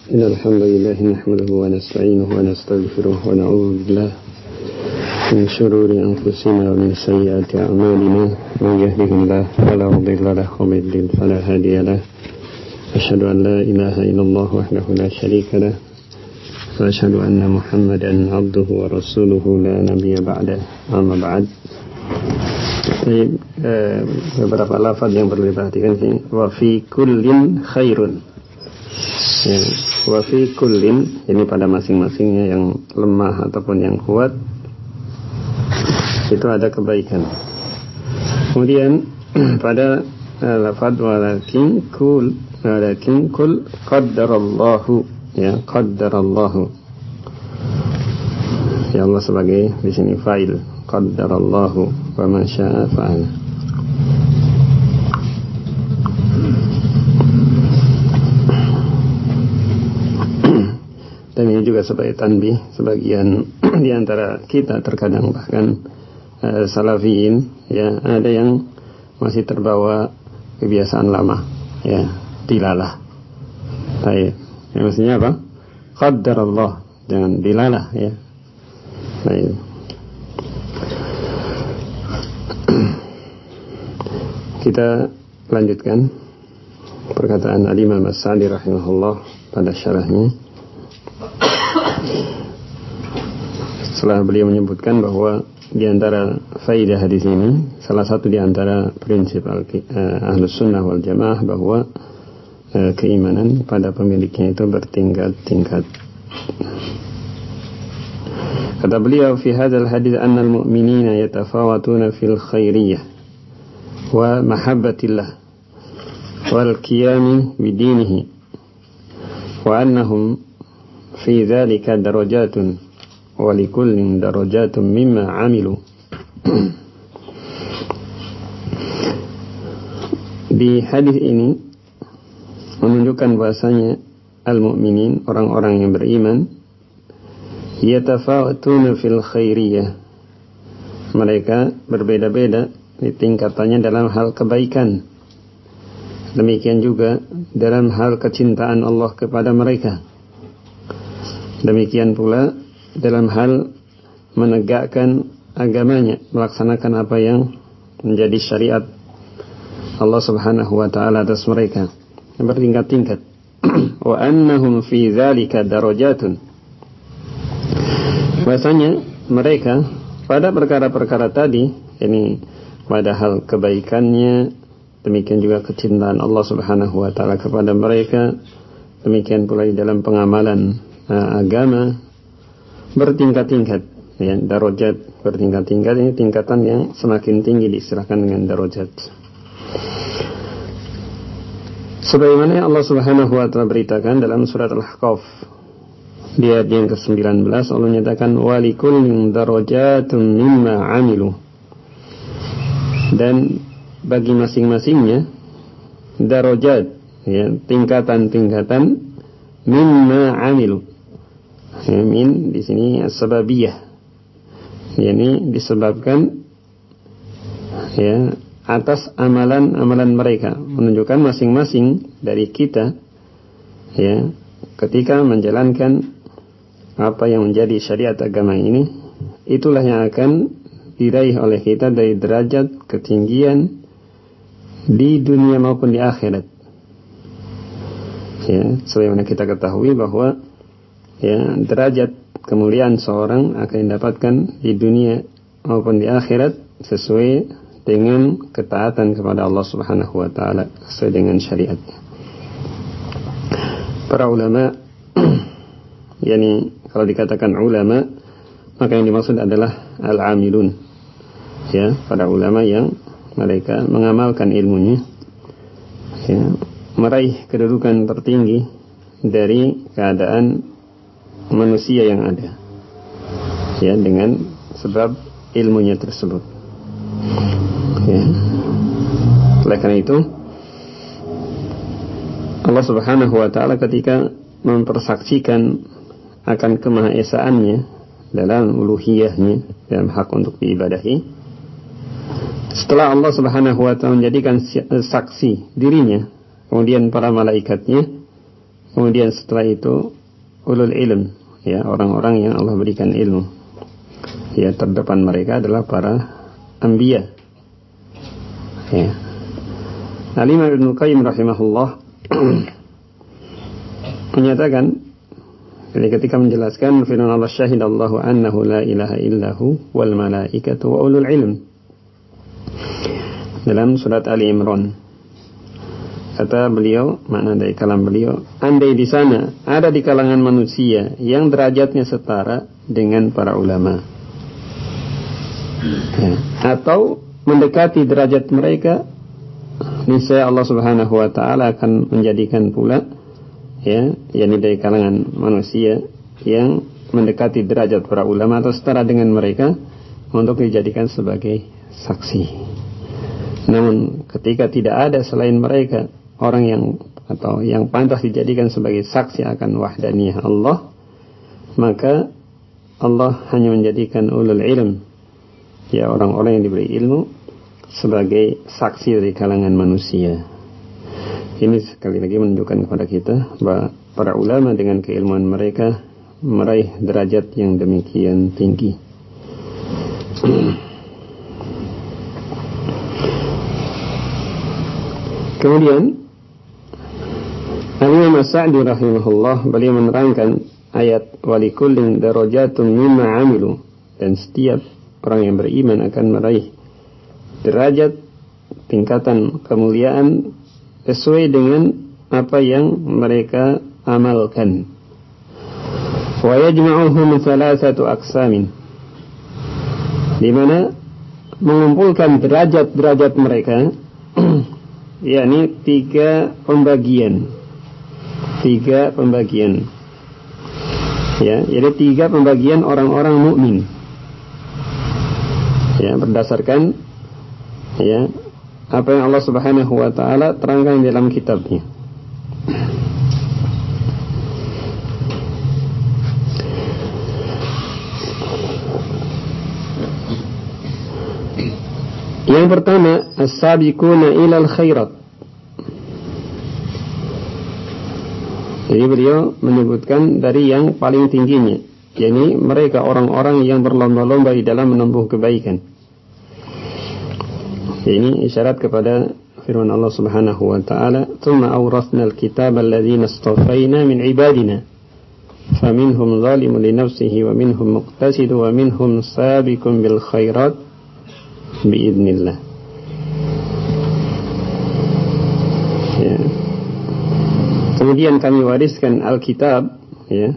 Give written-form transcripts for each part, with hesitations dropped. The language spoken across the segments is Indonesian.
إن الحمد لله نحمده ونستعينه ونستغفره ونعوذ بالله من شرور أنفسنا ومن سيئات أعمالنا من يهده الله فلا مضل له ومن يضلل فلا هادي له أشهد أن لا إله إلا الله وحده لا شريك له وأشهد أن محمدا عبده ورسوله لا نبي بعده أما بعد. Beberapa lafaz yang perlu diperhatikan sini. Wa fi kullin khairun. Wa fi kullin, ini pada masing-masingnya yang lemah ataupun yang kuat itu ada kebaikan. Kemudian pada lafaz walakin kul qaddarallahu, ya, qaddarallahu, ya Allah sebagai di sini fa'il, qaddarallahu wa ma syaa fa'al. Dan ini juga sebagai tanbih, sebagian di antara kita terkadang bahkan salafiyin, ya, ada yang masih terbawa kebiasaan lama, ya, dilalah. Baik, ya, maksudnya apa? Qaddarallah, jangan dilalah, ya. Baik. Kita lanjutkan perkataan Al-Imam As-Sa'di rahimahullah pada syarahnya. Setelah beliau menyebutkan bahwa di antara faidah hadis ini, salah satu di antara prinsip Ahlus Sunnah wal Jamaah bahwa keimanan pada pemiliknya itu bertingkat-tingkat. Kata beliau, fi hadzal hadis anna al-mu'minina yatafawatuna fil khairiyah wa mahabbatillah wal qiyam bidinihi wa annahum fi dzalika darajatun wa likullin darajatun mimma 'amilu. Di hadis ini menunjukkan bahasanya al-mu'minin, orang-orang yang beriman, yatafawatuna fil khairiyah, mereka berbeda-beda di tingkatannya dalam hal kebaikan. Demikian juga dalam hal kecintaan Allah kepada mereka. Demikian pula dalam hal menegakkan agamanya, melaksanakan apa yang menjadi syariat Allah Subhanahu wa taala atas mereka, bertingkat-tingkat. Wa annahum fi dzalika darajatun, bahasanya mereka pada perkara-perkara tadi, ini pada hal kebaikannya, demikian juga kecintaan Allah Subhanahu wa taala kepada mereka, demikian pula di dalam pengamalan agama, bertingkat-tingkat, ya, darajat bertingkat-tingkat. Ini tingkatan yang semakin tinggi diistilahkan dengan darajat. Sebagaimana yang Allah Subhanahu wa taala beritakan dalam surat Al-Ahqaf di ayat yang ke-19, Allah menyatakan walikullin darajatun mimma 'amilu, dan bagi masing-masingnya darajat, ya, tingkatan-tingkatan mimma 'amilu. Ya, min di sini as-sababiyah, yakni disebabkan, ya, atas amalan-amalan mereka, menunjukkan masing-masing dari kita, ya, ketika menjalankan apa yang menjadi syariat agama ini, itulah yang akan diraih oleh kita dari derajat ketinggian di dunia maupun di akhirat. Ya, sebagaimana kita ketahui bahwa, ya, derajat kemuliaan seorang akan didapatkan di dunia maupun di akhirat sesuai dengan ketaatan kepada Allah Subhanahu wa taala, sesuai dengan syariatnya. Para ulama, yakni kalau dikatakan ulama, maka yang dimaksud adalah al-amilun, ya, para ulama yang mereka mengamalkan ilmunya, ya, meraih kedudukan tertinggi dari keadaan manusia yang ada, ya, dengan sebab ilmunya tersebut, ya. Oleh karena itu Allah Subhanahu wa taala ketika mempersaksikan akan kemahaesaannya dalam uluhiyahnya, dalam hak untuk diibadahi, setelah Allah Subhanahu wa taala menjadikan saksi dirinya, kemudian para malaikatnya, Kemudian setelah itu ulul ilm, ya, orang-orang yang Allah berikan ilmu. Ya, terdepan mereka adalah para anbiya. Ya. Al-Imam Ibnu Qayyim rahimahullah menyatakan ketika menjelaskan firman Allah, syahidallahu annahu la ilaha illahu wal malaikatu wa ulul ilm, dalam surat Ali Imran. Kata beliau, makna dari kalam beliau, andai di sana ada di kalangan manusia yang derajatnya setara dengan para ulama, ya, atau mendekati derajat mereka, niscaya Allah Subhanahu wa taala akan menjadikan pula, ya, yakni dari kalangan manusia yang mendekati derajat para ulama atau setara dengan mereka untuk dijadikan sebagai saksi. Namun ketika tidak ada selain mereka orang yang atau yang pantas dijadikan sebagai saksi akan wahdaniyah Allah, maka Allah hanya menjadikan ulul ilm, ya, orang-orang yang diberi ilmu, sebagai saksi dari kalangan manusia. Ini sekali lagi menunjukkan kepada kita bahwa para ulama dengan keilmuan mereka meraih derajat yang demikian tinggi. Kemudian Al-Imam As-Sa'di rahimahullah, beliau menerangkan ayat walikullin darajatun mimma amilu, dan setiap orang yang beriman akan meraih derajat tingkatan kemuliaan sesuai dengan apa yang mereka amalkan. Wa yajma'uhum thalathatu aqsamin, di mana mengumpulkan derajat-derajat mereka yakni tiga pembagian. Ya, jadi tiga pembagian orang-orang mukmin. Ya, berdasarkan, ya, apa yang Allah Subhanahu wa taala terangkan dalam kitabnya. Yang pertama, as-sabiquna ilal khairat. Jadi beliau menyebutkan dari yang paling tingginya, yakni mereka orang-orang yang berlomba-lomba di dalam menempuh kebaikan. Ini isyarat kepada firman Allah Subhanahu wa taala, "Tsumma awrasnal kitaba alladziina istafayna min ibadina, faminhum zalimun li nafsihi wa minhum muqtasidun wa minhum sabiqun bil khairat biidznillah." Ya. Kemudian kami wariskan Alkitab, ya,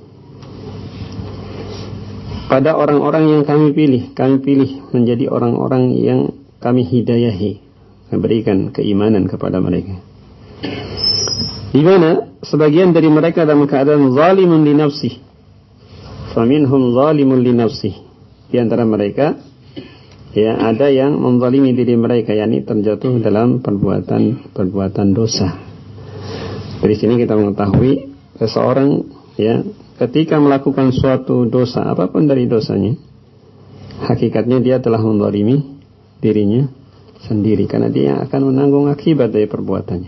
pada orang-orang yang kami pilih menjadi orang-orang yang kami hidayahi, memberikan keimanan kepada mereka. Di mana sebagian dari mereka dalam keadaan zalimun li nafsihi, faminhum zalimun li nafsihi. Di antara mereka, ya, ada yang menzalimi diri mereka, yakni terjatuh dalam perbuatan dosa. Dari sini kita mengetahui seseorang, ya, ketika melakukan suatu dosa, apapun dari dosanya, hakikatnya dia telah menzalimi dirinya sendiri, karena dia akan menanggung akibat dari perbuatannya.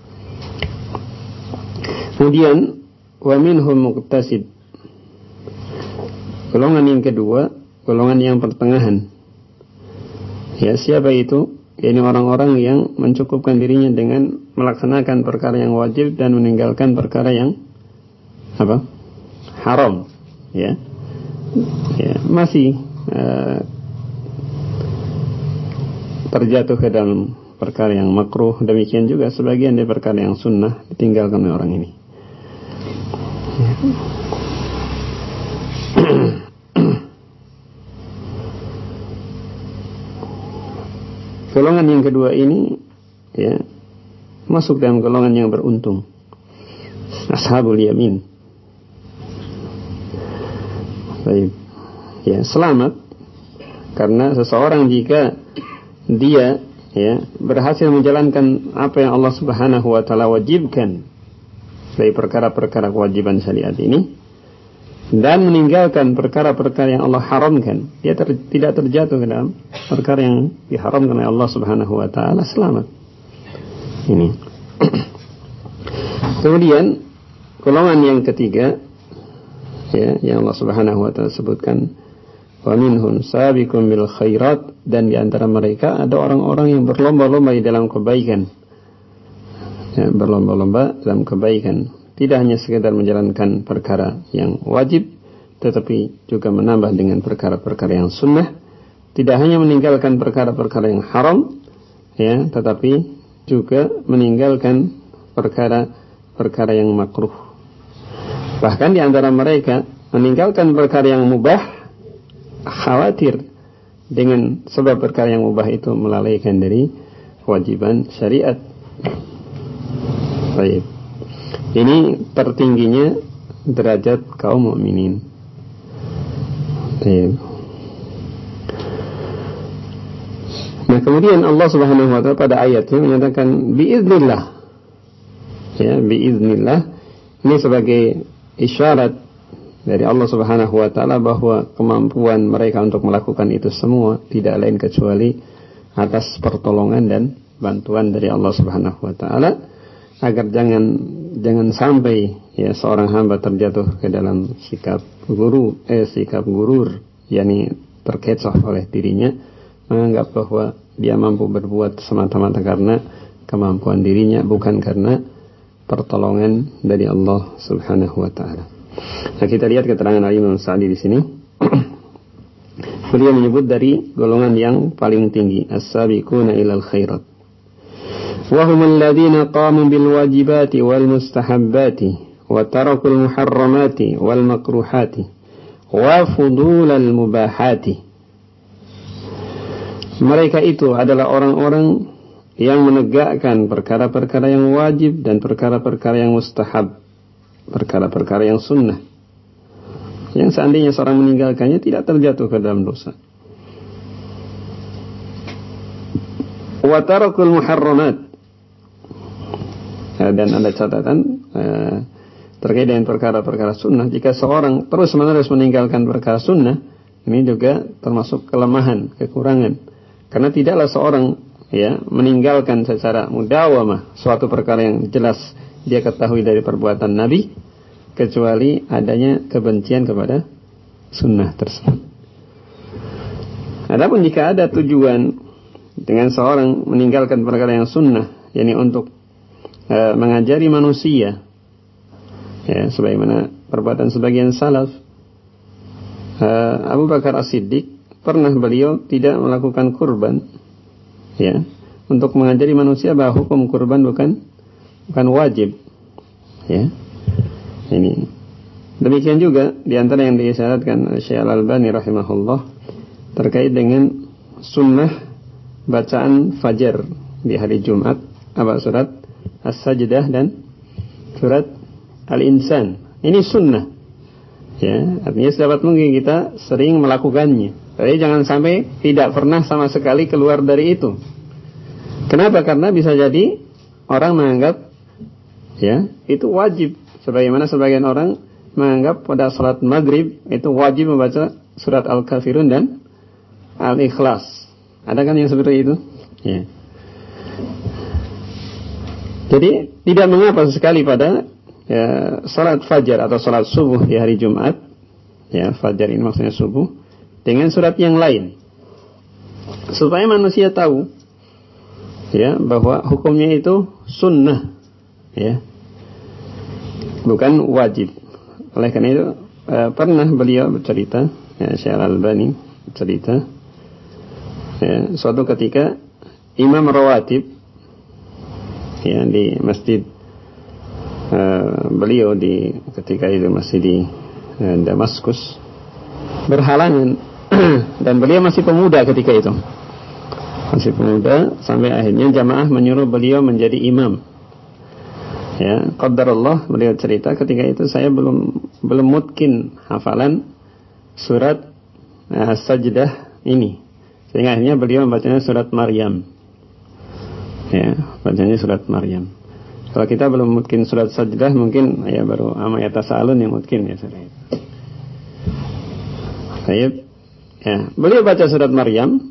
Kemudian wa minhum muqtasid, golongan yang kedua, golongan yang pertengahan. Ya, siapa itu? Ini orang-orang yang mencukupkan dirinya dengan melaksanakan perkara yang wajib dan meninggalkan perkara yang haram, ya. Ya, masih terjatuh ke dalam perkara yang makruh. Demikian juga sebagian dari perkara yang sunnah ditinggalkan oleh orang ini. Ya. Golongan yang kedua ini, ya, masuk dalam golongan yang beruntung, ashabul yamin. Baik, ya, selamat, karena seseorang jika dia, ya, berhasil menjalankan apa yang Allah Subhanahu wa taala wajibkan dari perkara-perkara kewajiban syariat ini, dan meninggalkan perkara-perkara yang Allah haramkan, dia tidak terjatuh ke dalam perkara yang diharamkan oleh Allah Subhanahu wa taala, selamat. Ini. Kemudian golongan yang ketiga, ya, yang Allah Subhanahu wa taala sebutkan, wa minhum sabiqun bil khairat, dan di antara mereka ada orang-orang yang berlomba-lomba di dalam kebaikan. Ya, berlomba-lomba dalam kebaikan, tidak hanya sekedar menjalankan perkara yang wajib, tetapi juga menambah dengan perkara-perkara yang sunnah, tidak hanya meninggalkan perkara-perkara yang haram, ya, tetapi juga meninggalkan perkara-perkara yang makruh. Bahkan di antara mereka meninggalkan perkara yang mubah, khawatir dengan sebab perkara yang mubah itu melalaikan dari kewajiban syariat. Baik. Ini tertingginya derajat kaum mukminin. Baik. Nah, kemudian Allah Subhanahu wa taala pada ayatnya menyatakan biiznillah. Ya, biiznillah ini sebagai isyarat dari Allah Subhanahu wa taala bahwa kemampuan mereka untuk melakukan itu semua tidak lain kecuali atas pertolongan dan bantuan dari Allah Subhanahu wa taala, agar jangan sampai ya seorang hamba terjatuh ke dalam sikap gurur, yakni terkecoh oleh dirinya, menganggap bahwa dia mampu berbuat semata-mata karena kemampuan dirinya, bukan karena pertolongan dari Allah Subhanahu wa taala. Nah, kita lihat keterangan Imam Sa'di di sini. Beliau menyebut dari golongan yang paling tinggi, as-sabiquna ilal khairat. Wa humul ladzina qamu bil wajibati wal mustahabbati wa tarakul muharramati wal makruhati wa fudulal mubahati. Mereka itu adalah orang-orang yang menegakkan perkara-perkara yang wajib dan perkara-perkara yang mustahab, perkara-perkara yang sunnah, yang seandainya seorang meninggalkannya tidak terjatuh ke dalam dosa. Wa tarakul muharramat, dan ada catatan terkait dengan perkara-perkara sunnah. Jika seorang terus-menerus meninggalkan perkara sunnah, ini juga termasuk kelemahan, kekurangan. Karena tidaklah seorang ya meninggalkan secara mudawamah suatu perkara yang jelas dia ketahui dari perbuatan Nabi, kecuali adanya kebencian kepada sunnah tersebut. Adapun jika ada tujuan dengan seorang meninggalkan perkara yang sunnah, yakni untuk mengajari manusia, ya, sebagaimana perbuatan sebagian salaf, Abu Bakar As-Siddiq pernah beliau tidak melakukan kurban, ya, untuk mengajari manusia bahwa hukum kurban bukan wajib, ya. Ini demikian juga di antara yang disyaratkan Syekh Al-Albani rahimahullah terkait dengan sunnah bacaan fajar di hari Jumat, surat As-Sajdah dan surat Al-Insan. Ini sunnah, ya, artinya sedapat mungkin kita sering melakukannya. Tapi jangan sampai tidak pernah sama sekali keluar dari itu. Kenapa? Karena bisa jadi orang menganggap ya itu wajib, sebagaimana sebagian orang menganggap pada salat maghrib itu wajib membaca surat Al-Kafirun dan Al-Ikhlas. Ada kan yang seperti itu? Ya. Jadi tidak mengapa sekali pada salat fajar atau salat subuh di hari Jumat, ya, fajar ini maksudnya subuh, dengan surat yang lain, supaya manusia tahu ya bahwa hukumnya itu sunnah, ya, bukan wajib. Oleh karena itu pernah beliau bercerita, ya, Syekh Al-Albani bercerita, ya, suatu ketika imam rawatib, ya, di masjid beliau ketika itu masih di Damaskus berhalangan dan beliau masih pemuda ketika itu, masih pemuda, sampai akhirnya jamaah menyuruh beliau menjadi imam. Ya, qadarullah, beliau cerita ketika itu saya belum mungkin hafalan surat As-Sajdah ini, sehingga akhirnya beliau membacanya surat Maryam. Ya, bacanya surat Maryam. Kalau kita belum mungkin surat Sajdah, mungkin ya baru Amayatasa'alun yang mungkin, ya sudah. Baik. Ya, beliau baca surat Maryam.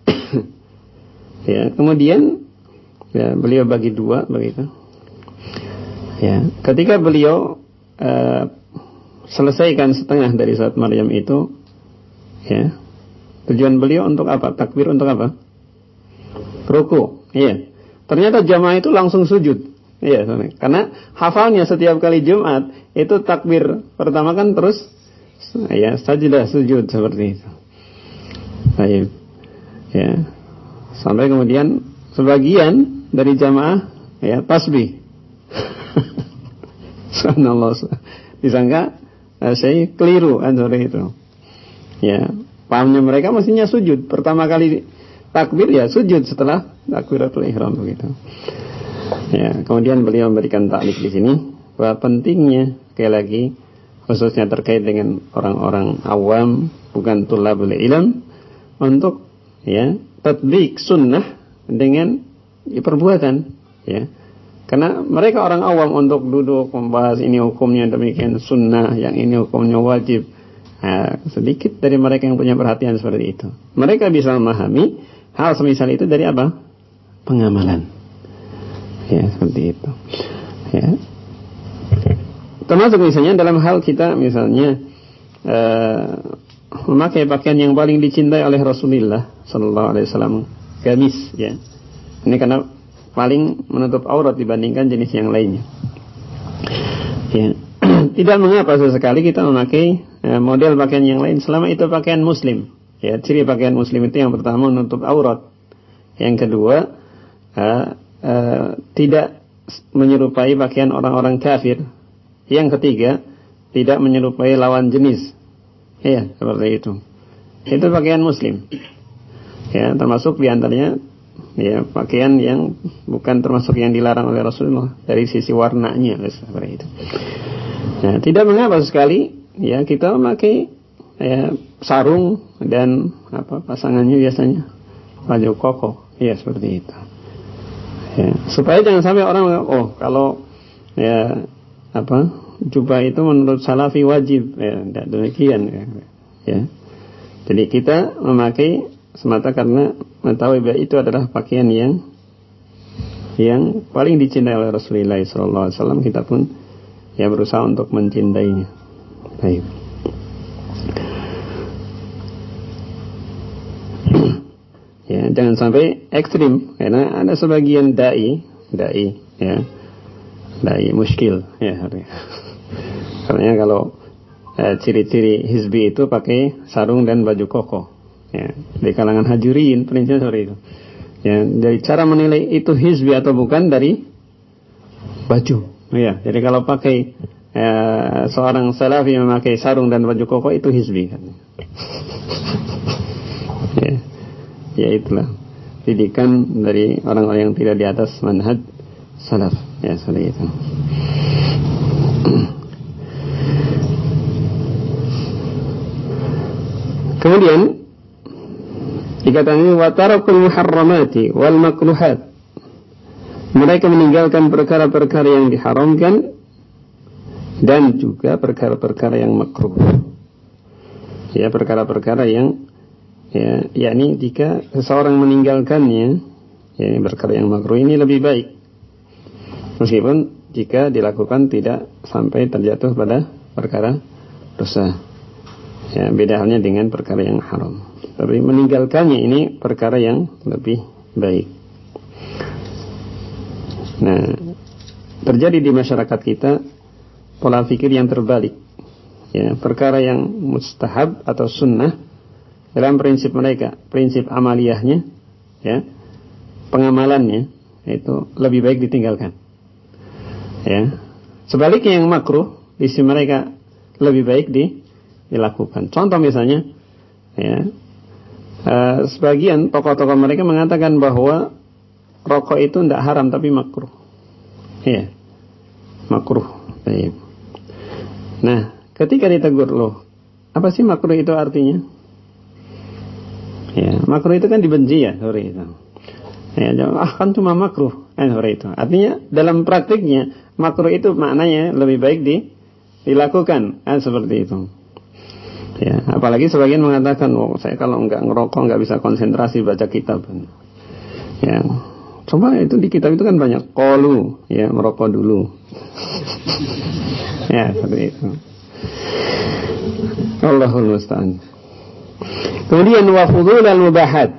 Ya, kemudian ya beliau bagi dua begitu. Ya, ketika beliau selesaikan setengah dari surat Maryam itu, ya, tujuan beliau untuk apa? Takbir untuk apa? Ruku. Iya. Ternyata jamaah itu langsung sujud. Iya, karena hafalnya setiap kali Jumat itu takbir pertama kan terus, ya, sajadah sujud seperti itu. Baik. Ya. Sampai kemudian sebagian dari jamaah, ya, tasbih. Subhanallah. Disangka saya keliru seperti itu. Ya, pahamnya mereka mestinya sujud. Pertama kali takbir ya sujud setelah takbiratul ihram begitu. Ya, kemudian beliau memberikan taklif di sini bahwa pentingnya sekali lagi khususnya terkait dengan orang-orang awam bukan tulabul ilm untuk, ya, tatbik sunnah dengan perbuatan, ya. Karena mereka orang awam untuk duduk membahas ini hukumnya demikian sunnah, yang ini hukumnya wajib. Nah, sedikit dari mereka yang punya perhatian seperti itu. Mereka bisa memahami hal semisal itu dari apa? Pengamalan. Ya, seperti itu. Ya. Termasuk misalnya dalam hal kita misalnya memakai pakaian yang paling dicintai oleh Rasulullah sallallahu alaihi wasallam, gamis, ya. Ini karena paling menutup aurat dibandingkan jenis yang lainnya. Ya. Tidak mengapa sesekali kita memakai model pakaian yang lain selama itu pakaian muslim. Ya, ciri pakaian muslim itu yang pertama menutup aurat. Yang kedua, tidak menyerupai pakaian orang-orang kafir. Yang ketiga, tidak menyerupai lawan jenis. Ya, seperti itu. Itu pakaian muslim. Ya, termasuk diantaranya, ya, pakaian yang bukan termasuk yang dilarang oleh Rasulullah dari sisi warnanya, seperti itu. Ya, tidak mengapa sekali, ya, kita memakai, ya, sarung dan apa pasangannya biasanya baju koko, ya, seperti itu. Ya, supaya jangan sampai orang, oh, kalau, ya, apa, jubah itu menurut salafi wajib, ya, tidak demikian, ya. Jadi kita memakai semata karena mengetahui bahwa itu adalah pakaian yang paling dicintai oleh Rasulullah SAW. Kita pun, ya, berusaha untuk mencintainya. Baik. Ya, jangan sampai ekstrim, karena ada sebagian dai, ya, dai muskil, ya. Karena kalau ciri-ciri hizbi itu pakai sarung dan baju koko, ya. Di kalangan hajurin prinsipnya seperti itu. Ya, dari cara menilai itu hizbi atau bukan dari baju, ya. Jadi kalau pakai seorang salafi memakai sarung dan baju koko itu hizbi, kan. Ya. Ya, itulah didikan dari orang-orang yang tidak di atas manhaj salaf, ya, seperti itu. Kemudian dikatakan wa tarakul muharramati wal makruhat, mereka meninggalkan perkara-perkara yang diharamkan dan juga perkara-perkara yang makruh. Ya, perkara-perkara yang, ya, yakni jika seseorang meninggalkannya, ya, perkara yang makruh ini lebih baik, meskipun jika dilakukan tidak sampai terjatuh pada perkara dosa. Ya, beda halnya dengan perkara yang haram. Tapi meninggalkannya ini perkara yang lebih baik. Nah, terjadi di masyarakat kita pola pikir yang terbalik. Ya, perkara yang mustahab atau sunnah dalam prinsip mereka, prinsip amaliyahnya, ya, pengamalannya itu lebih baik ditinggalkan. Ya, sebaliknya yang makruh di sisi mereka lebih baik dilakukan. Contoh misalnya, ya, sebagian tokoh-tokoh mereka mengatakan bahwa rokok itu tidak haram tapi makruh. Ya, makruh. Baik. Nah, ketika ditegur, loh, apa sih makruh itu artinya? Ya, makruh itu kan dibenci, ya, seperti itu. Ya, kan cuma makruh, seperti itu. Artinya dalam praktiknya makruh itu maknanya lebih baik dilakukan, seperti itu. Ya, apalagi sebagian mengatakan, oh, saya kalau nggak ngerokok nggak bisa konsentrasi baca kitab. Ya, Coba itu di kitab itu kan banyak qalu, ya, merokok dulu. Ya, seperti itu. Allahul musta'an. Kemudian wa fudul al-mubahat.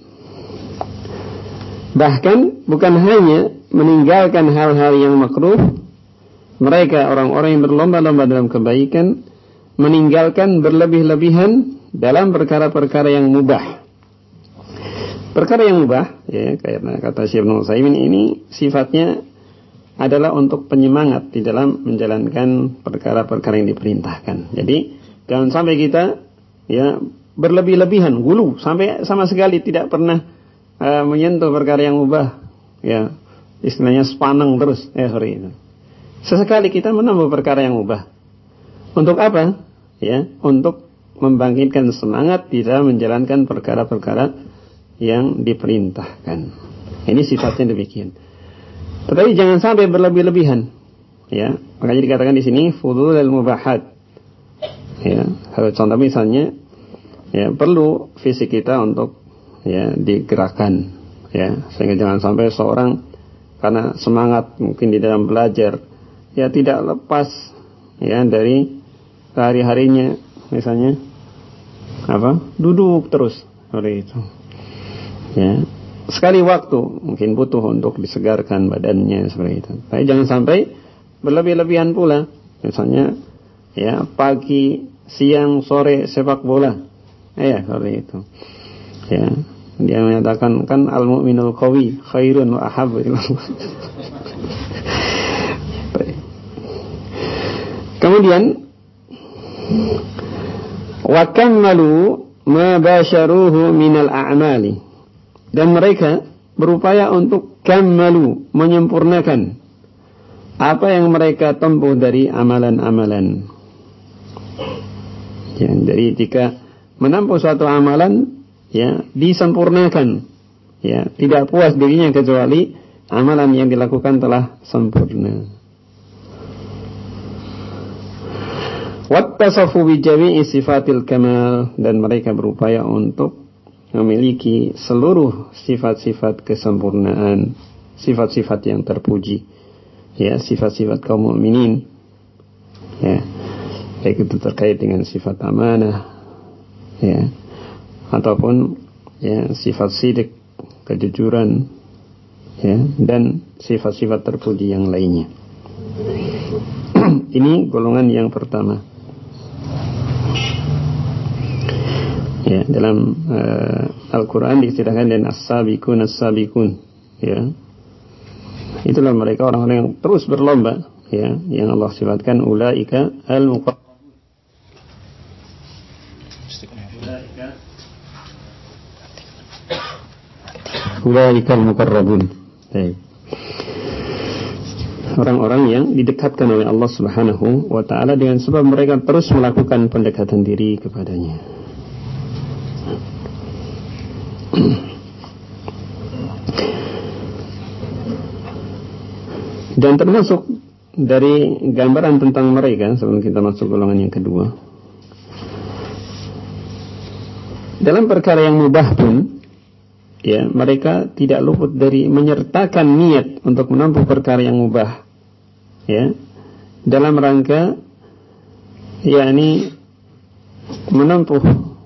Bahkan bukan hanya meninggalkan hal-hal yang makruh, mereka orang-orang yang berlomba-lomba dalam kebaikan meninggalkan berlebih-lebihan dalam perkara-perkara yang mubah. Perkara yang mubah, ya, kayak kata Syekh Ibnu Utsaimin, ini sifatnya adalah untuk penyemangat di dalam menjalankan perkara-perkara yang diperintahkan. Jadi jangan sampai kita, ya, berlebih-lebihan, gulu, sampai sama sekali tidak pernah menyentuh perkara yang mubah, ya, istilahnya sepaneng terus, sorry itu. Sesekali kita menambah perkara yang mubah. Untuk apa? Ya, untuk membangkitkan semangat di dalam menjalankan perkara-perkara yang diperintahkan. Ini sifatnya demikian. Tetapi jangan sampai berlebih-lebihan. Ya, makanya dikatakan di sini fudul al-mubahat. Ya, contoh misalnya, ya, perlu fisik kita untuk, ya, digerakkan, ya, sehingga jangan sampai seorang karena semangat mungkin di dalam belajar, ya, tidak lepas, ya, dari sehari-harinya misalnya duduk terus seperti itu. Ya, sekali waktu mungkin butuh untuk disegarkan badannya seperti itu. Tapi jangan sampai berlebih-lebihan pula. Misalnya, ya, pagi, siang, sore sepak bola. Ya, seperti itu. Ya, dia menyatakan kan al-mu'minul qawi khairun wa ahabbu ilallah. Kemudian wa kammalu ma basharuhu minal a'mali. Dan mereka berupaya untuk kammalu, menyempurnakan apa yang mereka tempuh dari amalan-amalan. Ya, jadi jika menempuh suatu amalan, ya, disempurnakan, ya, tidak puas dirinya kecuali amalan yang dilakukan telah sempurna. Wattasafu bi jami'i sifatil kamal, dan mereka berupaya untuk memiliki seluruh sifat-sifat kesempurnaan, sifat-sifat yang terpuji, ya, sifat-sifat kaum mukminin, ya, baik itu terkait dengan sifat amanah, ya, ataupun, ya, sifat sidik, kejujuran, ya, dan sifat-sifat terpuji yang lainnya. Ini golongan yang pertama. Ya, dalam Al-Quran diistilahkan dengan as-sabiqun as-sabiqun, ya. Itulah mereka orang-orang yang terus berlomba, ya, yang Allah sifatkan ulaika al-muqarrabun. Ulaika al-muqarrabun. Baik. Orang-orang yang didekatkan oleh Allah Subhanahu wa taala dengan sebab mereka terus melakukan pendekatan diri kepadanya. Dan termasuk dari gambaran tentang mereka sebelum kita masuk golongan yang kedua, dalam perkara yang mubah pun, ya, mereka tidak luput dari menyertakan niat untuk menempuh perkara yang mubah, ya, dalam rangka, yakni menempuh,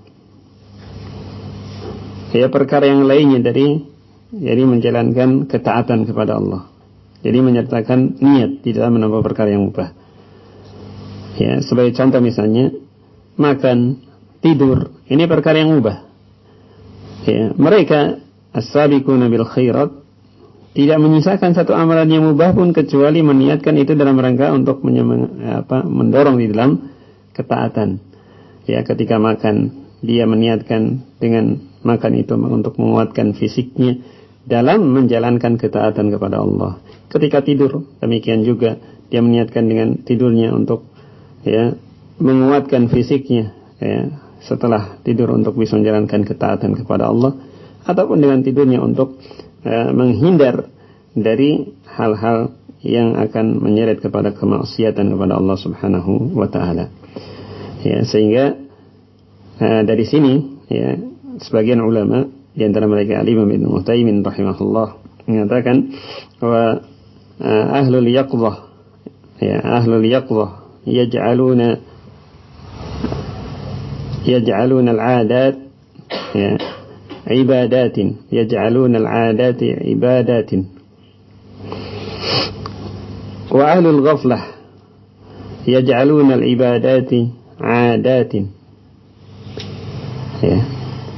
ya, perkara yang lainnya dari, jadi menjalankan ketaatan kepada Allah. Jadi menyertakan niat di dalam menempuh perkara yang mubah. Ya, sebagai contoh misalnya makan, tidur, ini perkara yang mubah. Ya, mereka as-sabiquna bil khairat tidak menyisakan satu amalan yang mubah pun kecuali meniatkan itu dalam rangka untuk mendorong di dalam ketaatan. Ya, ketika makan dia meniatkan dengan makan itu untuk menguatkan fisiknya dalam menjalankan ketaatan kepada Allah. Ketika tidur demikian juga dia meniatkan dengan tidurnya untuk, ya, menguatkan fisiknya, ya, setelah tidur untuk bisa menjalankan ketaatan kepada Allah, ataupun dengan tidurnya untuk menghindar dari hal-hal yang akan menyeret kepada kemaksiatan kepada Allah Subhanahu wa taala. Ya, sehingga dari sini, ya, sebagian ulama di antara mereka Imam Ibnu Utsaimin rahimahullah mengatakan bahwa ahlul yaqظah, ya, ahlul yaqظah yaj'aluna al-'adat, ya, ibadatin, yaj'aluna al-'adati ibadatin. Wa ahlul ghaflah yaj'aluna al-ibadati 'adatin. Ya.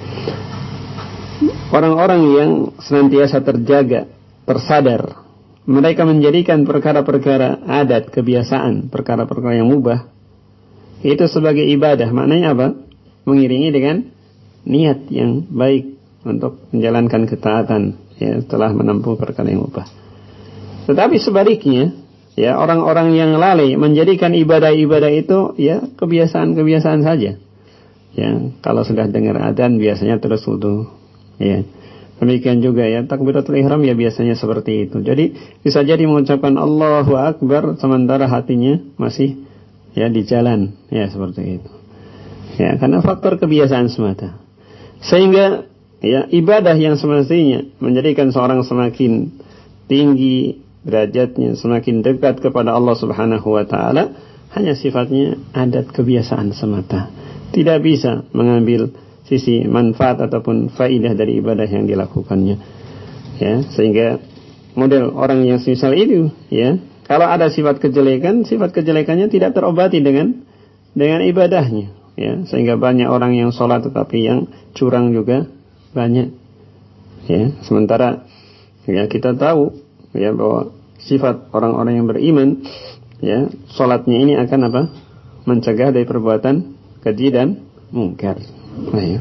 Orang-orang yang senantiasa terjaga, tersadar, mereka menjadikan perkara-perkara adat, kebiasaan, perkara-perkara yang mubah itu sebagai ibadah. Maknanya apa? Mengiringi dengan niat yang baik untuk menjalankan ketaatan, ya, setelah menempuh perkara yang mubah. Tetapi sebaliknya, ya, orang-orang yang lalai menjadikan ibadah-ibadah itu, ya, kebiasaan-kebiasaan saja. Ya, kalau sudah dengar adzan biasanya terus wudu. Ya. Demikian juga, ya, takbiratul ihram, ya, biasanya seperti itu. Jadi bisa jadi mengucapkan Allahu Akbar sementara hatinya masih, ya, di jalan, ya, seperti itu. Ya, karena faktor kebiasaan semata. Sehingga, ya, ibadah yang semestinya menjadikan seorang semakin tinggi derajatnya, semakin dekat kepada Allah Subhanahu wa taala, hanya sifatnya adat kebiasaan semata. Tidak bisa mengambil sisi manfaat ataupun faidah dari ibadah yang dilakukannya. Ya, sehingga model orang yang semisal itu, ya, kalau ada sifat kejelekannya tidak terobati dengan ibadahnya, ya, sehingga banyak orang yang sholat tetapi yang curang juga banyak. Ya, sementara, ya, kita tahu, ya, bahwa sifat orang-orang yang beriman, ya, sholatnya ini akan apa? Mencegah dari perbuatan keji dan mungkar. Ayo.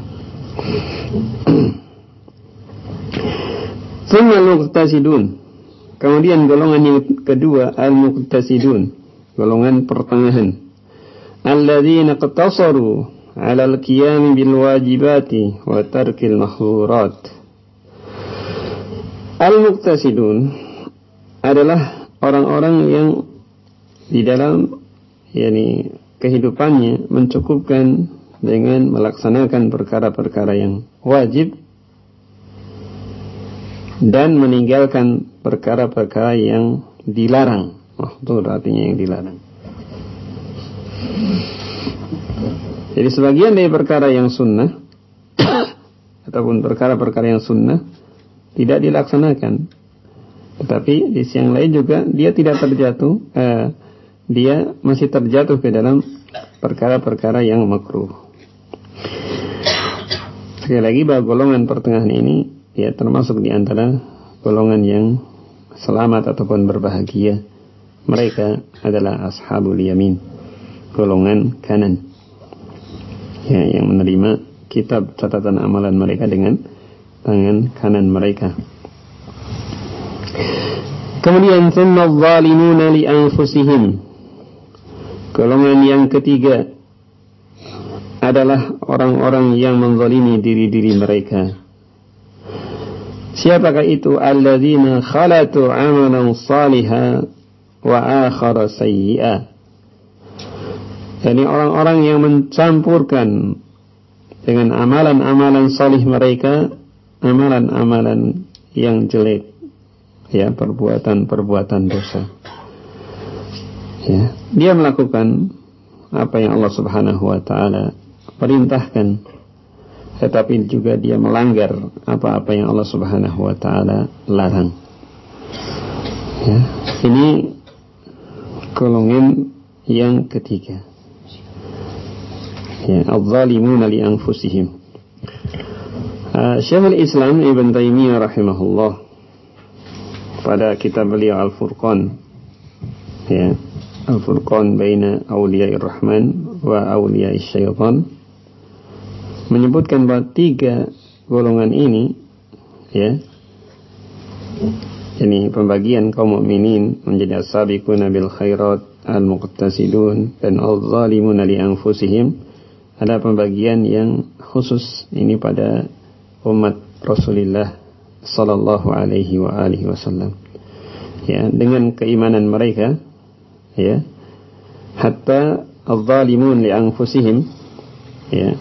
Thumma al-muqtasidun. Kemudian golongan yang kedua, al-muqtasidun, golongan pertengahan. Alladzina iqtasaru 'ala al-qiyam bil wajibati wa tarkil mahzurat. Al-muqtasidun adalah orang-orang yang di dalam, yakni, kehidupannya mencukupkan dengan melaksanakan perkara-perkara yang wajib dan meninggalkan perkara-perkara yang dilarang. Itu artinya yang dilarang. Jadi sebagian dari perkara yang sunnah ataupun perkara-perkara yang sunnah tidak dilaksanakan, tetapi di sisi yang lain juga dia tidak terjatuh, dia masih terjatuh ke dalam perkara-perkara yang makruh. Sekali lagi, bahwa golongan pertengahan ini, ya, termasuk di antara golongan yang selamat ataupun berbahagia. Mereka adalah ashabul yamin, golongan kanan, ya, yang menerima kitab catatan amalan mereka dengan tangan kanan mereka. Kemudian thumma adh-dhalimuna li anfusihim, golongan yang ketiga adalah orang-orang yang menzalimi diri-diri mereka. Siapakah itu? Alladzina khalatu amalan salihan wa akhara sayyi'a. Yani orang-orang yang mencampurkan dengan amalan-amalan salih mereka amalan-amalan yang jelek, ya, perbuatan-perbuatan dosa. Ya, dia melakukan apa yang Allah Subhanahu wa taala perintahkan, tetapi juga dia melanggar apa-apa yang Allah Subhanahu wa taala larang. Ya, ini golongan yang ketiga. Ya, adz-dhalimuna li anfusihim. Syekhul Islam Ibn Taimiyah rahimahullah pada kitab beliau Al-Furqan, ya, Al-Furqan baina awliya'ir rahman wa awliya'is syaitan, menyebutkan bahwa tiga golongan ini, ya, ini pembagian kaum mukminin menjadi as-sabiquna bil khairat, al-muqtasidun, dan adz-dhalimuna li anfusihim, ada pembagian yang khusus ini pada umat Rasulullah sallallahu alaihi wa alihi wasallam, ya, dengan keimanan mereka, ya, hatta adz-dhalimun li anfusihim, ya,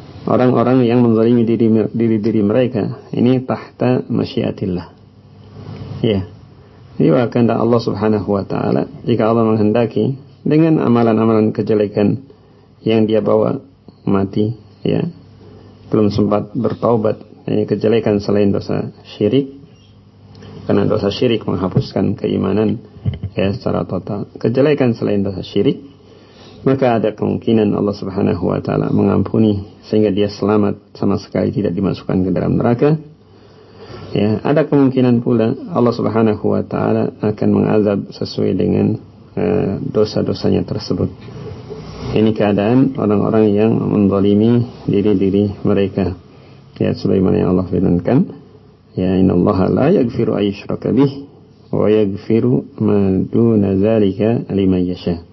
orang-orang yang menzalimi diri mereka ini tahta masyiatillah, Ya. Ini kehendak Allah Subhanahu wa taala. Jika Allah menghendaki dengan amalan-amalan kejelekan yang dia bawa mati, ya, belum sempat bertaubat, ini kejelekan selain dosa syirik, karena dosa syirik menghapuskan keimanan, ya, secara total. Kejelekan selain dosa syirik, maka ada kemungkinan Allah Subhanahu wa taala mengampuni sehingga dia selamat, sama sekali tidak dimasukkan ke dalam neraka. Ya, ada kemungkinan pula Allah Subhanahu wa taala akan mengazab sesuai dengan dosa-dosanya tersebut. Ini keadaan orang-orang yang menzalimi diri-diri mereka. Ya, sebagaimana yang Allah firmankan, ya, innallaha la yaghfiru ay yushraka bih wa yaghfiru ma duna dzalika liman yasha.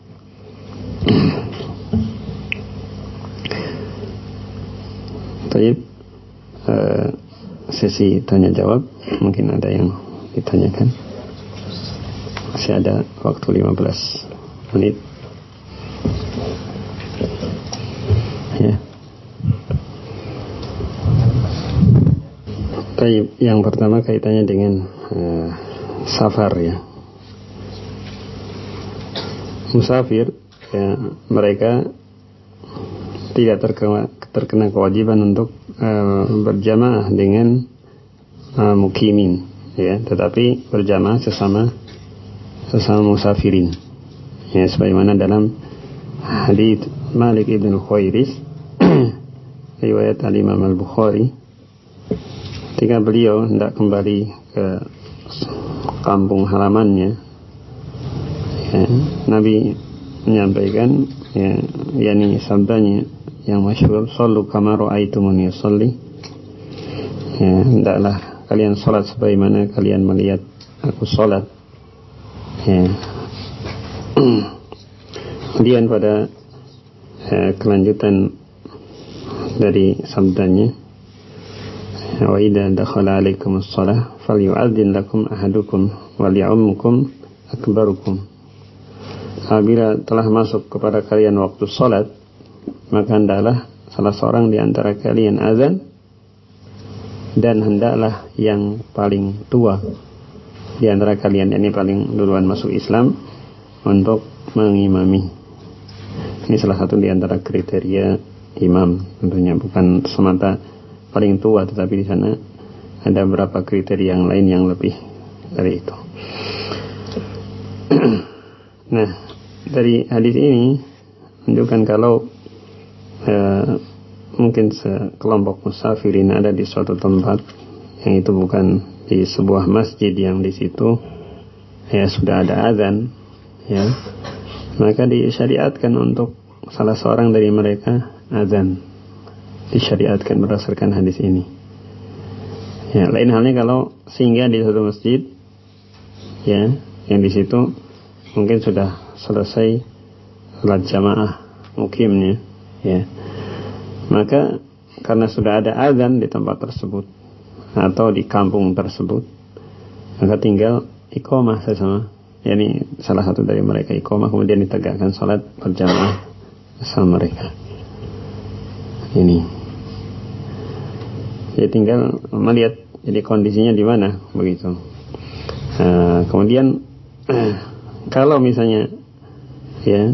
Baik, sesi tanya jawab, mungkin ada yang ditanyakan. Masih ada waktu 15 menit. Ya. Baik, yang pertama kaitannya dengan safar, ya. Musafir, ya, mereka tidak terkena kewajiban untuk berjamaah dengan mukimin, ya, tetapi berjamaah sesama musafirin, ya, sebagaimana dalam hadits Malik ibn Khuairis riwayat Al-Imam Al-Bukhari, ketika beliau hendak kembali ke kampung halamannya, ya, Nabi menyampaikan, ya, yakni sabdanya yang masyhur, sallu kama ra'aitumuni usolli, ya, hendaklah kalian salat sebagaimana kalian melihat aku salat, ya. Kemudian pada kelanjutan dari sabdanya, wa idza dakhala 'alaikumus shalah falyu'adzin lakum ahadukum wa li'ummukum akbarukum. Apabila telah masuk kepada kalian waktu salat, maka hendaklah salah seorang di antara kalian azan, dan hendaklah yang paling tua di antara kalian, ini paling duluan masuk Islam, untuk mengimami. Ini salah satu di antara kriteria imam, tentunya bukan semata paling tua, tetapi di sana ada beberapa kriteria yang lain yang lebih dari itu. Nah, dari hadis ini menunjukkan kalau mungkin sekelompok musafirin ada di suatu tempat yang itu bukan di sebuah masjid yang di situ, ya, sudah ada azan, ya, maka disyariatkan untuk salah seorang dari mereka azan, disyariatkan berdasarkan hadis ini. Ya, lain halnya kalau singgah di satu masjid, ya, yang di situ mungkin sudah selesai salat jamaah mukimnya, ya, maka karena sudah ada azan di tempat tersebut atau di kampung tersebut, maka tinggal iqamah sesama, yakni salah satu dari mereka iqamah, kemudian ditegakkan salat berjamaah bersama mereka. Ini ya, tinggal melihat jadi kondisinya di mana, begitu. Kemudian kalau misalnya, ya,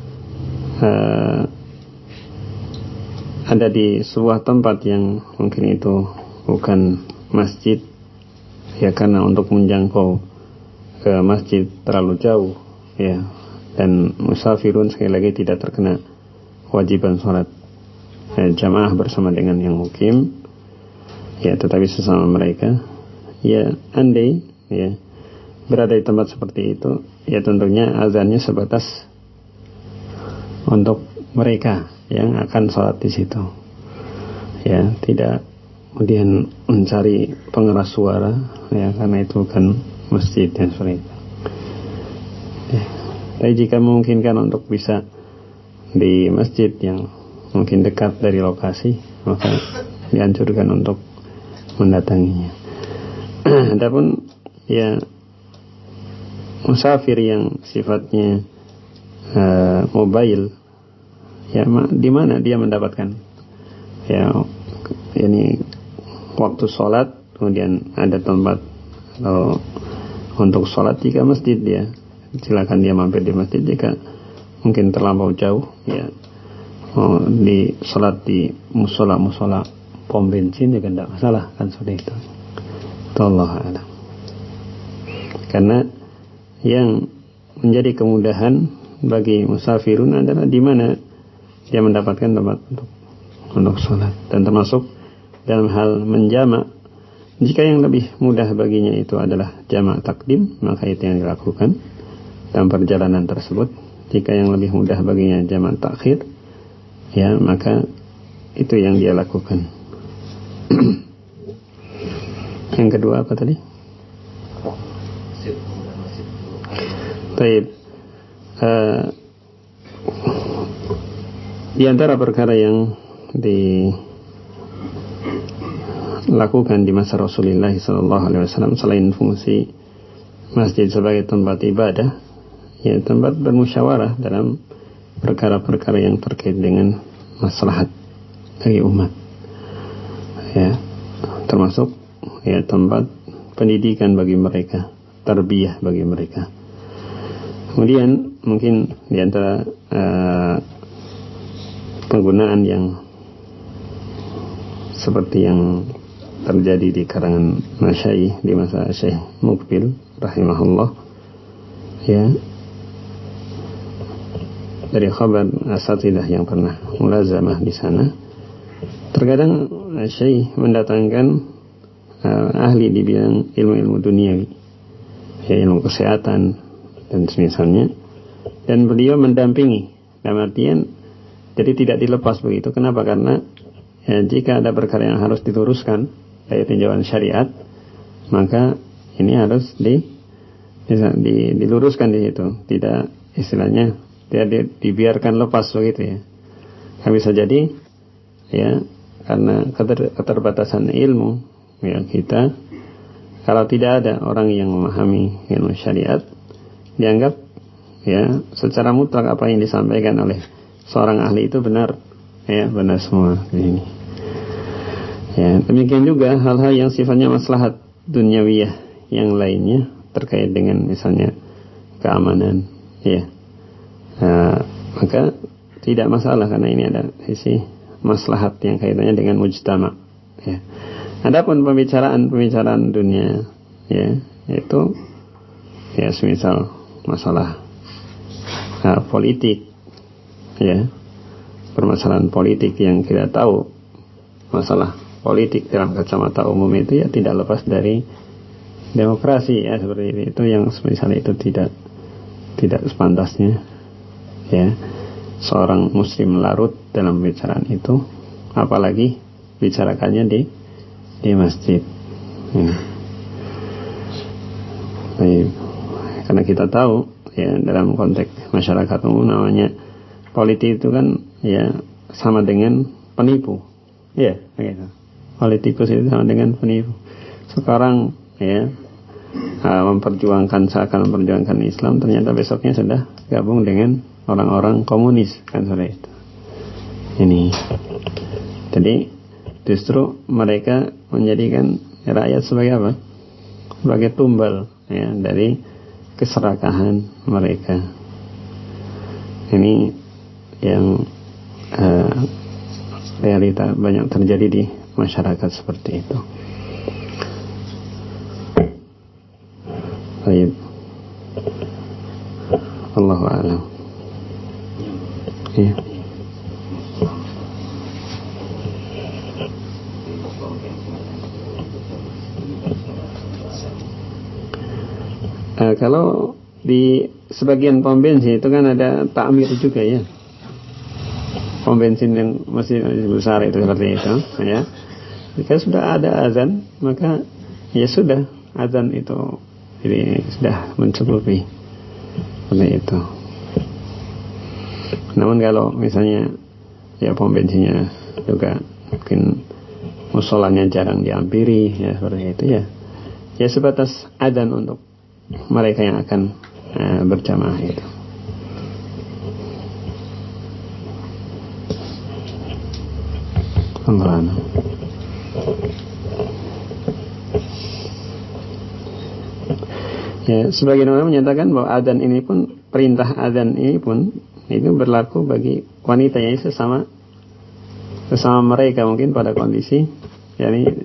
ada di sebuah tempat yang mungkin itu bukan masjid, ya, karena untuk menjangkau ke masjid terlalu jauh, ya, dan musafirun sekali lagi tidak terkena kewajiban sholat jamaah bersama dengan yang mukim, ya, tetapi sesama mereka, ya, andai, ya, berada di tempat seperti itu, ya, tentunya azannya sebatas untuk mereka yang akan sholat di situ, ya, tidak kemudian mencari pengeras suara, ya, karena itu bukan masjid dan seperti itu. Ya. Tapi jika memungkinkan untuk bisa di masjid yang mungkin dekat dari lokasi, maka dianjurkan untuk mendatanginya. Adapun, ya, musafir yang sifatnya mobile, ya, di mana dia mendapatkan, ya, ini waktu sholat, kemudian ada tempat atau untuk sholat jika masjid, dia silakan dia mampir di masjid. Jika mungkin terlampau jauh, ya di sholat di musola pom bensin juga tidak masalah kan, seperti itu. Allah a'lam. Karena yang menjadi kemudahan bagi musafirun adalah di mana dia mendapatkan tempat untuk sholat, dan termasuk dalam hal menjamak. Jika yang lebih mudah baginya itu adalah jamak takdim, maka itu yang dilakukan dalam perjalanan tersebut. Jika yang lebih mudah baginya jamak takhir, ya maka itu yang dia lakukan. Yang kedua apa tadi? Baik. Di antara perkara yang dilakukan di masa Rasulullah SAW selain fungsi masjid sebagai tempat ibadah, ya tempat bermusyawarah dalam perkara-perkara yang terkait dengan maslahat bagi umat, ya termasuk ya tempat pendidikan bagi mereka, tarbiyah bagi mereka. Kemudian mungkin di antara penggunaan yang seperti yang terjadi di karangan masyayikh di masa Syekh Mukbil rahimahullah, ya dari khabar asatidah yang pernah mulazamah di sana, terkadang Syekh mendatangkan ahli di bidang ilmu-ilmu duniawi, ya ilmu kesehatan dan semisalnya, dan beliau mendampingi dalam artian jadi tidak dilepas begitu. Kenapa? Karena ya, jika ada perkara yang harus diluruskan dari tinjauan syariat, maka ini harus diluruskan di situ, tidak istilahnya tidak dibiarkan lepas begitu ya. Kan bisa jadi ya karena keterbatasan ilmu ya kita, kalau tidak ada orang yang memahami ilmu syariat, dianggap ya secara mutlak apa yang disampaikan oleh seorang ahli itu benar, ya benar semua ini. Ya, demikian juga hal-hal yang sifatnya maslahat duniawiyah yang lainnya terkait dengan misalnya keamanan, ya. Maka tidak masalah karena ini ada sisi maslahat yang kaitannya dengan mujtama, ya. Adapun pembicaraan dunia, ya, itu ya semisal masalah politik, ya, permasalahan politik yang kita tahu, masalah politik dalam kacamata umum itu ya tidak lepas dari demokrasi, ya seperti ini. Itu yang misalnya itu tidak sepantasnya, ya, seorang muslim larut dalam pembicaraan itu, apalagi bicarakannya di masjid. Karena kita tahu ya dalam konteks masyarakat umum namanya politik itu kan ya sama dengan penipu, ya begitu. Politikus itu sama dengan penipu. Sekarang ya seakan memperjuangkan Islam, ternyata besoknya sudah gabung dengan orang-orang komunis, kan seperti itu. Ini jadi justru mereka menjadikan rakyat sebagai apa? Sebagai tumbal, ya, dari keserakahan mereka. Ini yang realita banyak terjadi di masyarakat seperti itu. Baik. Allahu a'lam. Ya. Kalau di sebagian pom bensin itu kan ada takmir juga, ya. Pom bensin yang masih besar itu seperti itu, ya. Jika sudah ada azan, maka ya sudah, azan itu jadi sudah mencukupi seperti itu. Namun kalau misalnya ya pom bensinnya juga mungkin musolanya jarang dihampiri, ya seperti itu, ya sebatas azan untuk mereka yang akan berjamaah itu. Allah. Ya, sebagian orang menyatakan bahwa adzan ini pun, perintah adzan ini pun itu berlaku bagi wanita yang sesama mereka mungkin pada kondisi yakni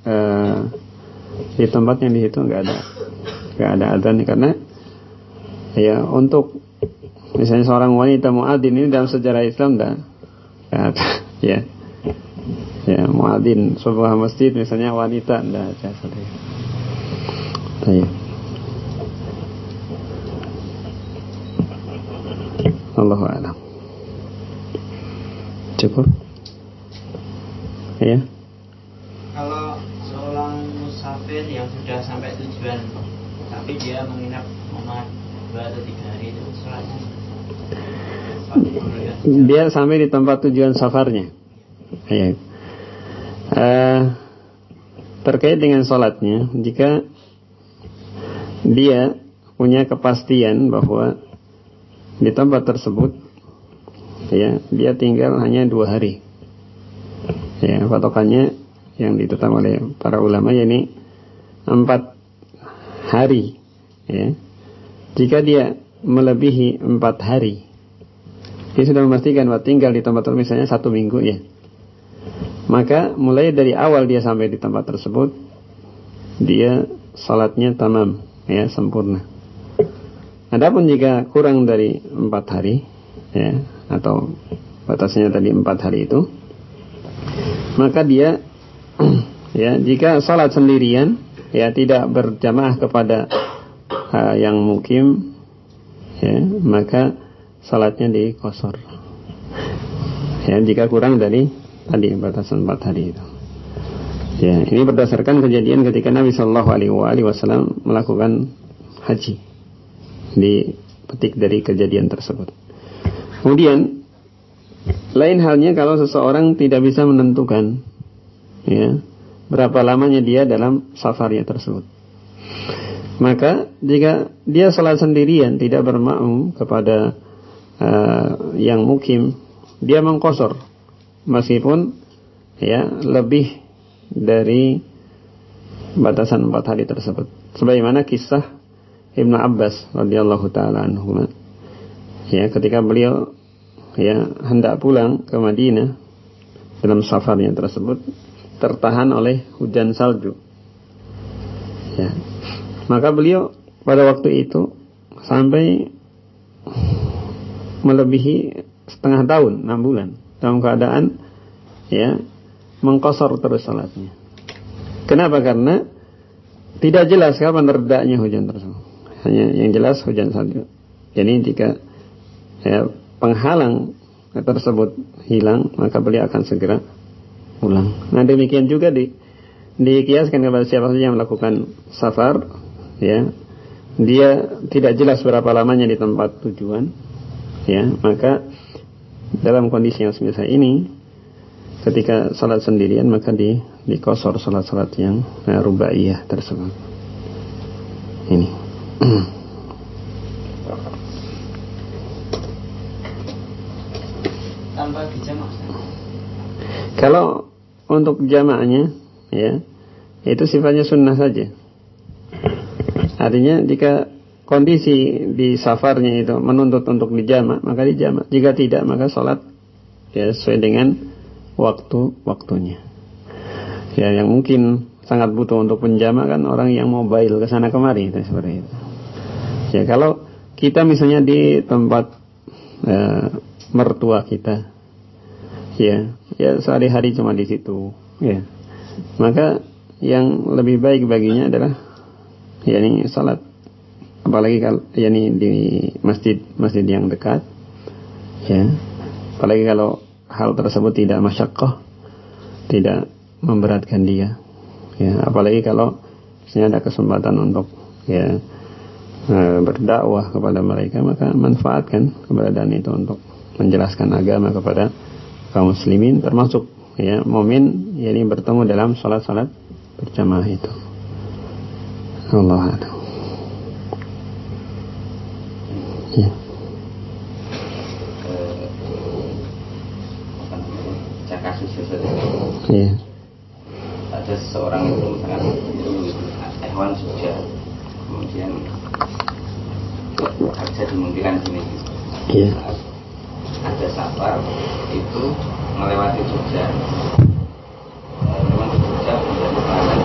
di tempat yang di situ nggak ada adzan, karena ya untuk misalnya seorang wanita muadzin ini dalam sejarah Islam nggak ada ya muadzin sebuah masjid misalnya wanita nggak ada. Baik. Allahu a'lam. Cukup? Ya. Kalau seorang musafir yang sudah sampai tujuan tapi dia menginap 2 atau 3 hari itu sholatnya dia sampai di tempat tujuan safarnya. Ya. Terkait dengan sholatnya, jika dia punya kepastian bahwa di tempat tersebut ya dia tinggal hanya 2 hari, ya patokannya yang ditetapkan oleh para ulama yakni 4 hari, ya. Jika dia melebihi 4 hari, dia sudah memastikan bahwa tinggal di tempat tersebut misalnya 1 minggu, ya, maka mulai dari awal dia sampai di tempat tersebut dia salatnya tamam, ya, sempurna. Adapun jika kurang dari 4 hari, ya, atau batasnya tadi 4 hari itu, maka dia ya jika salat sendirian, ya, tidak berjamaah kepada yang mukim, ya, maka salatnya diqashar. Ya, jika kurang dari tadi batasan 4 hari itu. Ya, ini berdasarkan kejadian ketika Nabi Shallallahu Alaihi Wasallam melakukan haji, dipetik dari kejadian tersebut. Kemudian lain halnya kalau seseorang tidak bisa menentukan, ya, berapa lamanya dia dalam safarnya tersebut, maka jika dia salat sendirian tidak bermakmum kepada yang mukim, dia mengqashar meskipun ya lebih dari batasan 4 hari tersebut, sebagaimana kisah Ibnu Abbas radhiyallahu taala anhu, ya, ketika beliau ya hendak pulang ke Madinah dalam safarnya tersebut tertahan oleh hujan salju, ya, maka beliau pada waktu itu sampai melebihi setengah tahun, 6 bulan dalam keadaan ya mengqashar terus salatnya. Kenapa? Karena tidak jelas kapan redanya hujan tersebut. Hanya yang jelas hujan salju. Jadi jika ya, penghalang tersebut hilang, maka beliau akan segera pulang. Nah, demikian juga dikiaskan kepada siapa saja yang melakukan safar, ya, dia tidak jelas berapa lamanya di tempat tujuan, ya, maka dalam kondisi yang semisal ini, ketika salat sendirian maka diqashar salat-salat yang rubaiyah tersebut. Ini. Tanpa dijamak. Kalau untuk jamaahnya, ya, itu sifatnya sunnah saja. Artinya jika kondisi di safarnya itu menuntut untuk dijamak, maka dijamak. Jika tidak, maka salat ya sesuai dengan waktunya. Ya, yang mungkin sangat butuh untuk penjamak kan orang yang mobile ke sana kemari, itu seperti itu. Ya, kalau kita misalnya di tempat mertua kita, ya sehari-hari cuma di situ, ya, maka yang lebih baik baginya adalah yakni salat, apalagi kalau yakni di masjid yang dekat, ya, apalagi kalau hal tersebut tidak masyaqqah, tidak memberatkan dia, ya, apalagi kalau misalnya ada kesempatan untuk ya berdakwah kepada mereka, maka manfaatkan keberadaan itu untuk menjelaskan agama kepada kaum muslimin, termasuk ya momen yakni bertemu dalam salat-salat berjamaah itu. Allah a'lam. Ya. Kasus Ya. Ada seseorang itu misalkan itu hewan sudah, kemudian Bisa dimungkinkan gini. Iya. Ada safar itu melewati Jogja. Melewati Jogja menjadi Klaten.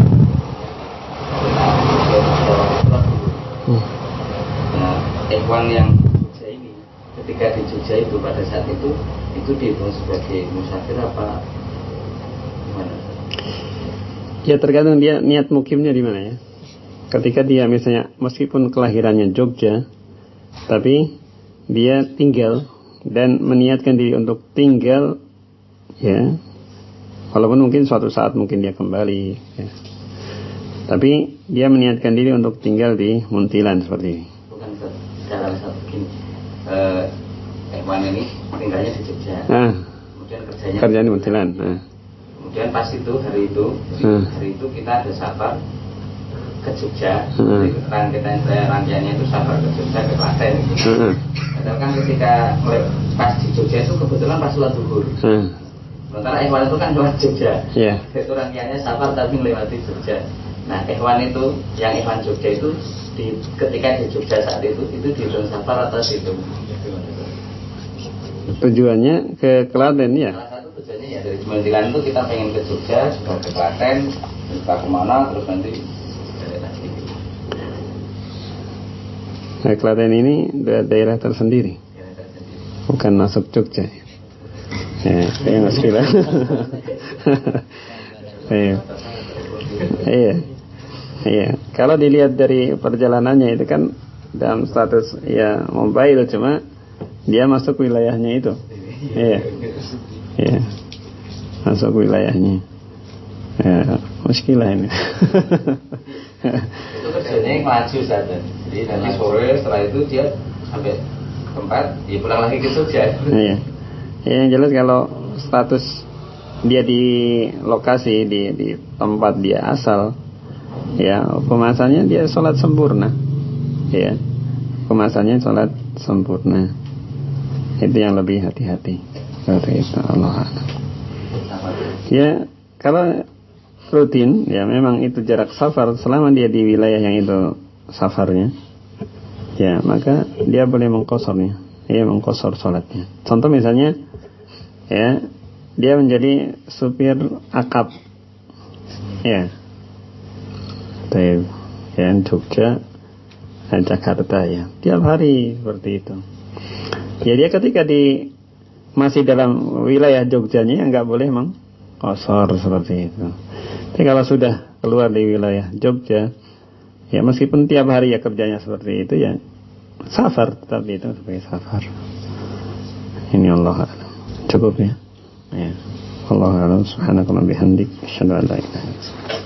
Nah, ikhwan yang Jogja ini, ketika di Jogja itu pada saat itu dihitung sebagai musafir apa gimana? Ya tergantung dia niat mukimnya di mana ya. Ketika dia misalnya meskipun kelahirannya Jogja, tapi dia tinggal dan meniatkan diri untuk tinggal, ya, walaupun mungkin suatu saat mungkin dia kembali, ya. Tapi dia meniatkan diri untuk tinggal di Muntilan seperti ini. Bukan dalam satu begini. Ikhwan ini tinggalnya di Jogja. Kemudian kerjanya di Muntilan. Kemudian pas itu hari itu kita ada safar ke Jogja. Jadi rangkaiannya itu safar ke Jogja ke Klaten. Padahal kan ketika pas di Jogja itu kebetulan pas sholat zuhur. Sementara ikhwan itu kan lewat Jogja. Itu rangkaiannya safar tapi melewati Jogja. Nah, ikhwan itu yang ikhwan Jogja itu ketika di Jogja saat itu dihitung safar atau dihitung tujuannya ke Klaten ya? Salah satu tujuannya ya dari Muntilan itu kita pengen ke Jogja, juga ke Klaten, kita kemana terus nanti balik lagi. Nah, Klaten ini daerah tersendiri, bukan masuk Jogja. Ya, saya nggak sekilas. Iya. Kalau dilihat dari perjalanannya itu kan dalam status ya mobile, cuma dia masuk wilayahnya itu. Iya. Masuk wilayahnya. Ya, muskilah ini. Itu kerjanya yang maju saja. Jadi nanti sore setelah itu dia sampai tempat, dia pulang lagi ke Jogja. Iya. Ya, yang jelas kalau status dia di lokasi di tempat dia asal, ya kemasannya dia sholat sempurna, ya kemasannya sholat sempurna, itu yang lebih hati-hati. Seperti itu, Allah. Ya kalau rutin, ya memang itu jarak safar selama dia di wilayah yang itu safarnya, ya maka dia boleh mengkosornya, ya mengkosor sholatnya. Contoh misalnya, ya dia menjadi supir akap, ya. Yang Jogja dan Jakarta ya, tiap hari seperti itu. Ya dia ketika masih dalam wilayah Jogjanya nggak boleh mengkosor seperti itu. Tapi kalau sudah keluar di wilayah Jogja, ya meskipun tiap hari ya kerjanya seperti itu ya safar, tetapi itu sebagai safar. Ini Allah cukup ya. Allah subhanahu wa ta'ala bihamdik, asyhadu an la ilaha illa anta